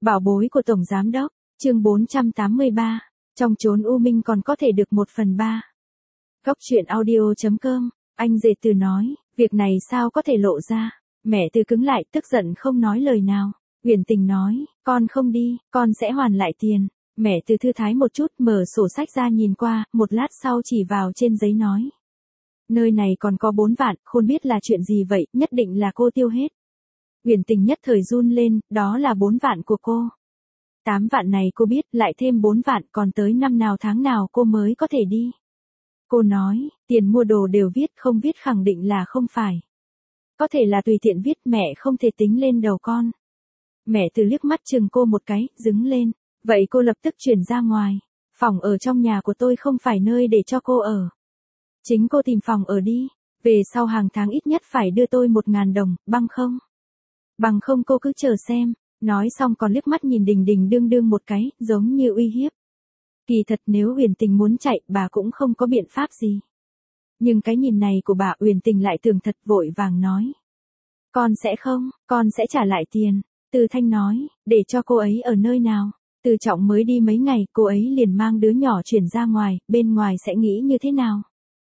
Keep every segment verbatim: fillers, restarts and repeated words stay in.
Bảo bối của Tổng Giám Đốc, chương bốn trăm tám mươi ba, trong chốn u minh còn có thể được một phần ba. Góc truyện audio.com, anh Dề Từ nói, việc này sao có thể lộ ra. Mẹ Từ cứng lại, tức giận không nói lời nào. Uyển Tình nói, con không đi, con sẽ hoàn lại tiền. Mẹ Từ thư thái một chút, mở sổ sách ra nhìn qua, một lát sau chỉ vào trên giấy nói. Nơi này còn có bốn vạn, không biết là chuyện gì vậy, nhất định là cô tiêu hết. Uyển Tình nhất thời run lên, đó là bốn vạn của cô. Tám vạn này cô biết, lại thêm bốn vạn, còn tới năm nào tháng nào cô mới có thể đi. Cô nói, tiền mua đồ đều viết, không viết khẳng định là không phải. Có thể là tùy tiện viết, mẹ không thể tính lên đầu con. Mẹ Từ liếc mắt chừng cô một cái, đứng lên. Vậy cô lập tức chuyển ra ngoài. Phòng ở trong nhà của tôi không phải nơi để cho cô ở. Chính cô tìm phòng ở đi. Về sau hàng tháng ít nhất phải đưa tôi một ngàn đồng, bằng không? Bằng không cô cứ chờ xem. Nói xong còn liếc mắt nhìn Đình Đình đương đương một cái, giống như uy hiếp. Kỳ thật nếu Uyển Tình muốn chạy, bà cũng không có biện pháp gì. Nhưng cái nhìn này của bà Uyển Tình lại tưởng thật, vội vàng nói. Con sẽ không, con sẽ trả lại tiền. Từ Thanh nói, để cho cô ấy ở nơi nào. Từ Trọng mới đi mấy ngày, cô ấy liền mang đứa nhỏ chuyển ra ngoài, bên ngoài sẽ nghĩ như thế nào.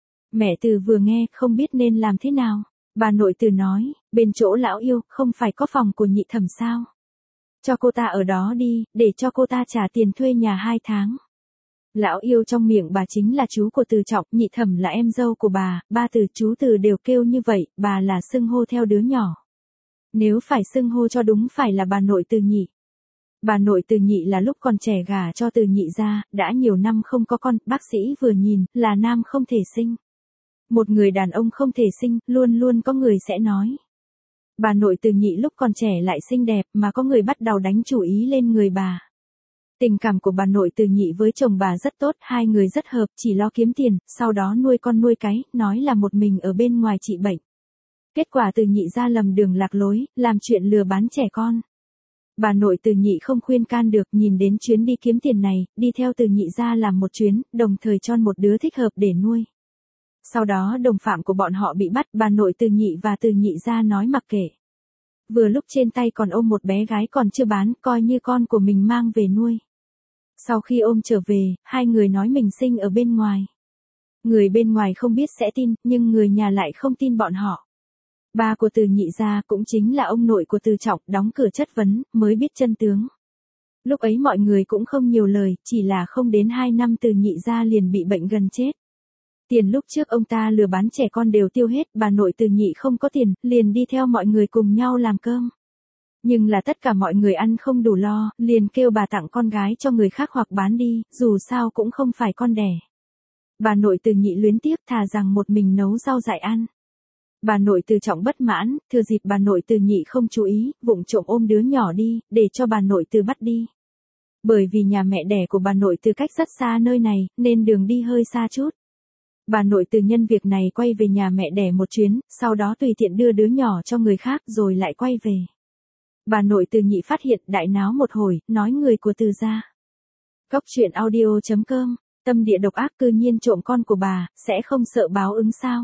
Mẹ Từ vừa nghe, không biết nên làm thế nào. Bà nội Từ nói, bên chỗ lão yêu, không phải có phòng của nhị thẩm sao. Cho cô ta ở đó đi, để cho cô ta trả tiền thuê nhà hai tháng. Lão yêu trong miệng bà chính là chú của Từ Trọng, nhị thẩm là em dâu của bà, ba Từ chú Từ đều kêu như vậy, bà là xưng hô theo đứa nhỏ. Nếu phải xưng hô cho đúng phải là bà nội Từ nhị. Bà nội Từ nhị là lúc còn trẻ gả cho Từ nhị ra, đã nhiều năm không có con, bác sĩ vừa nhìn, là nam không thể sinh. Một người đàn ông không thể sinh, luôn luôn có người sẽ nói. Bà nội Từ nhị lúc còn trẻ lại xinh đẹp mà có người bắt đầu đánh chủ ý lên người bà. Tình cảm của bà nội Từ nhị với chồng bà rất tốt, hai người rất hợp, chỉ lo kiếm tiền, sau đó nuôi con nuôi cái, nói là một mình ở bên ngoài trị bệnh. Kết quả Từ nhị ra lầm đường lạc lối, làm chuyện lừa bán trẻ con. Bà nội Từ nhị không khuyên can được, nhìn đến chuyến đi kiếm tiền này, đi theo Từ nhị ra làm một chuyến, đồng thời cho một đứa thích hợp để nuôi. Sau đó đồng phạm của bọn họ bị bắt, bà nội Từ nhị và Từ nhị ra nói mặc kệ. Vừa lúc trên tay còn ôm một bé gái còn chưa bán, coi như con của mình mang về nuôi. Sau khi ôm trở về, hai người nói mình sinh ở bên ngoài. Người bên ngoài không biết sẽ tin, nhưng người nhà lại không tin bọn họ. Ba của Từ nhị gia cũng chính là ông nội của Từ Trọng, đóng cửa chất vấn, mới biết chân tướng. Lúc ấy mọi người cũng không nhiều lời, chỉ là không đến hai năm Từ nhị gia liền bị bệnh gần chết. Tiền lúc trước ông ta lừa bán trẻ con đều tiêu hết, bà nội Từ nhị không có tiền, liền đi theo mọi người cùng nhau làm cơm. Nhưng là tất cả mọi người ăn không đủ lo, liền kêu bà tặng con gái cho người khác hoặc bán đi, dù sao cũng không phải con đẻ. Bà nội Từ nhị luyến tiếc, thà rằng một mình nấu rau dại ăn. Bà nội Từ Trọng bất mãn, thừa dịp bà nội Từ nhị không chú ý, vụng trộm ôm đứa nhỏ đi, để cho bà nội Từ bắt đi. Bởi vì nhà mẹ đẻ của bà nội Từ cách rất xa nơi này, nên đường đi hơi xa chút. Bà nội Từ nhân việc này quay về nhà mẹ đẻ một chuyến, sau đó tùy tiện đưa đứa nhỏ cho người khác rồi lại quay về. Bà nội Từ nhị phát hiện, đại náo một hồi, nói người của Từ gia. Góc truyện audio.com, tâm địa độc ác cư nhiên trộm con của bà, sẽ không sợ báo ứng sao?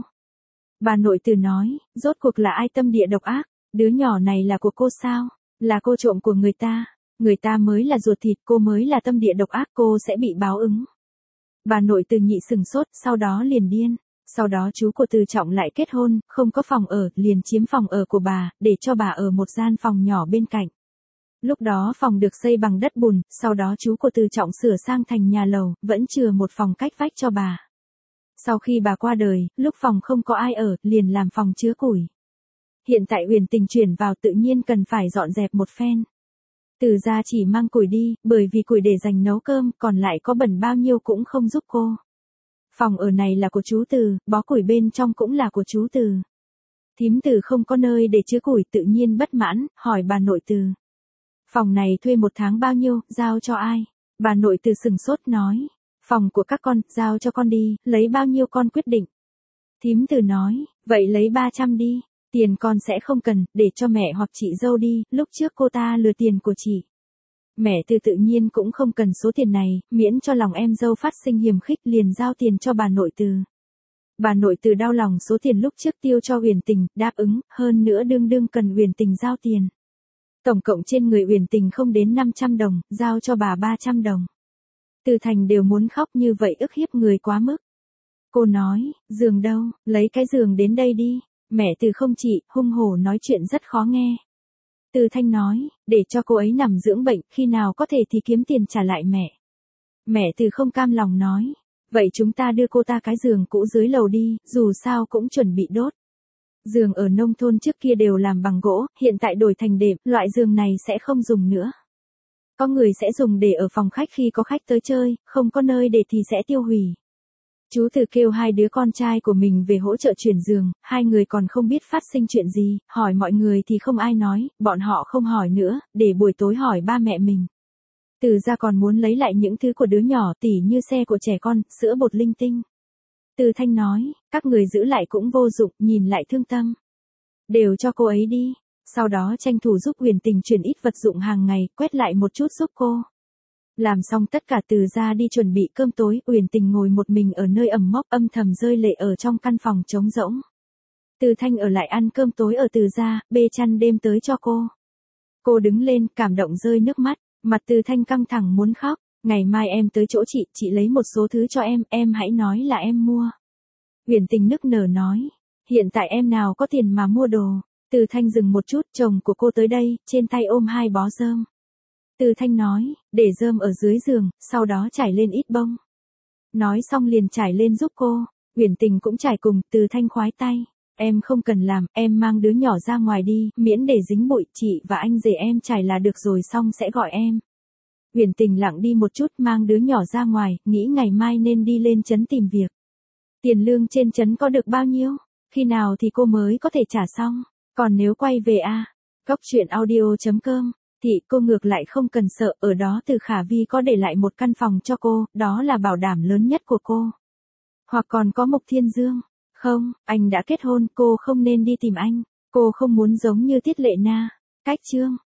Bà nội Từ nói, rốt cuộc là ai tâm địa độc ác, đứa nhỏ này là của cô sao? Là cô trộm của người ta, người ta mới là ruột thịt, cô mới là tâm địa độc ác, cô sẽ bị báo ứng. Bà nội Từ nhị sừng sốt, sau đó liền điên. Sau đó chú của Từ Trọng lại kết hôn, không có phòng ở, liền chiếm phòng ở của bà, để cho bà ở một gian phòng nhỏ bên cạnh. Lúc đó phòng được xây bằng đất bùn, sau đó chú của Từ Trọng sửa sang thành nhà lầu, vẫn chừa một phòng cách vách cho bà. Sau khi bà qua đời, lúc phòng không có ai ở, liền làm phòng chứa củi. Hiện tại Uyển Tình chuyển vào tự nhiên cần phải dọn dẹp một phen. Từ gia chỉ mang củi đi, bởi vì củi để dành nấu cơm, còn lại có bẩn bao nhiêu cũng không giúp cô. Phòng ở này là của chú Từ, bó củi bên trong cũng là của chú Từ. Thím Từ không có nơi để chứa củi, tự nhiên bất mãn, hỏi bà nội Từ. Phòng này thuê một tháng bao nhiêu, giao cho ai? Bà nội Từ sừng sốt nói. Phòng của các con, giao cho con đi, lấy bao nhiêu con quyết định. Thím Từ nói, vậy lấy ba trăm đi, tiền con sẽ không cần, để cho mẹ hoặc chị dâu đi, lúc trước cô ta lừa tiền của chị. Mẹ Từ tự nhiên cũng không cần số tiền này, miễn cho lòng em dâu phát sinh hiềm khích liền giao tiền cho bà nội Từ. Bà nội Từ đau lòng số tiền lúc trước tiêu cho Uyển Tình, đáp ứng, hơn nữa đương đương cần Uyển Tình giao tiền. Tổng cộng trên người Uyển Tình không đến năm trăm đồng, giao cho bà ba trăm đồng. Từ Thành đều muốn khóc, như vậy ức hiếp người quá mức. Cô nói, giường đâu, lấy cái giường đến đây đi. Mẹ Từ không chị, hung hổ nói chuyện rất khó nghe. Từ Thanh nói, để cho cô ấy nằm dưỡng bệnh, khi nào có thể thì kiếm tiền trả lại mẹ. Mẹ Từ không cam lòng nói, vậy chúng ta đưa cô ta cái giường cũ dưới lầu đi, dù sao cũng chuẩn bị đốt. Giường ở nông thôn trước kia đều làm bằng gỗ, hiện tại đổi thành đệm, loại giường này sẽ không dùng nữa. Có người sẽ dùng để ở phòng khách khi có khách tới chơi, không có nơi để thì sẽ tiêu hủy. Chú Từ kêu hai đứa con trai của mình về hỗ trợ chuyển giường, hai người còn không biết phát sinh chuyện gì, hỏi mọi người thì không ai nói, bọn họ không hỏi nữa, để buổi tối hỏi ba mẹ mình. Từ ra còn muốn lấy lại những thứ của đứa nhỏ, tỉ như xe của trẻ con, sữa bột linh tinh. Từ Thanh nói, các người giữ lại cũng vô dụng, nhìn lại thương tâm. Đều cho cô ấy đi, sau đó tranh thủ giúp Uyển Tình chuyển ít vật dụng hàng ngày, quét lại một chút giúp cô. Làm xong tất cả Từ ra đi chuẩn bị cơm tối, Uyển Tình ngồi một mình ở nơi ẩm mốc, âm thầm rơi lệ ở trong căn phòng trống rỗng. Từ Thanh ở lại ăn cơm tối ở Từ ra, bê chăn đêm tới cho cô. Cô đứng lên, cảm động rơi nước mắt, mặt Từ Thanh căng thẳng muốn khóc. Ngày mai em tới chỗ chị, chị lấy một số thứ cho em, em hãy nói là em mua. Uyển Tình nức nở nói, hiện tại em nào có tiền mà mua đồ. Từ Thanh dừng một chút, chồng của cô tới đây, trên tay ôm hai bó rơm. Từ Thanh nói, để rơm ở dưới giường, sau đó trải lên ít bông. Nói xong liền trải lên giúp cô. Uyển Tình cũng trải cùng, Từ Thanh khoái tay. Em không cần làm, em mang đứa nhỏ ra ngoài đi, miễn để dính bụi, chị và anh rể em trải là được rồi, xong sẽ gọi em. Uyển Tình lặng đi một chút, mang đứa nhỏ ra ngoài, nghĩ ngày mai nên đi lên trấn tìm việc. Tiền lương trên trấn có được bao nhiêu? Khi nào thì cô mới có thể trả xong? Còn nếu quay về a, à, góc truyện audio chấm com, thì cô ngược lại không cần sợ, ở đó Từ Khả Vi có để lại một căn phòng cho cô, đó là bảo đảm lớn nhất của cô. Hoặc còn có Mục Thiên Dương. Không, anh đã kết hôn, cô không nên đi tìm anh. Cô không muốn giống như Tiết Lệ Na. Cách chương.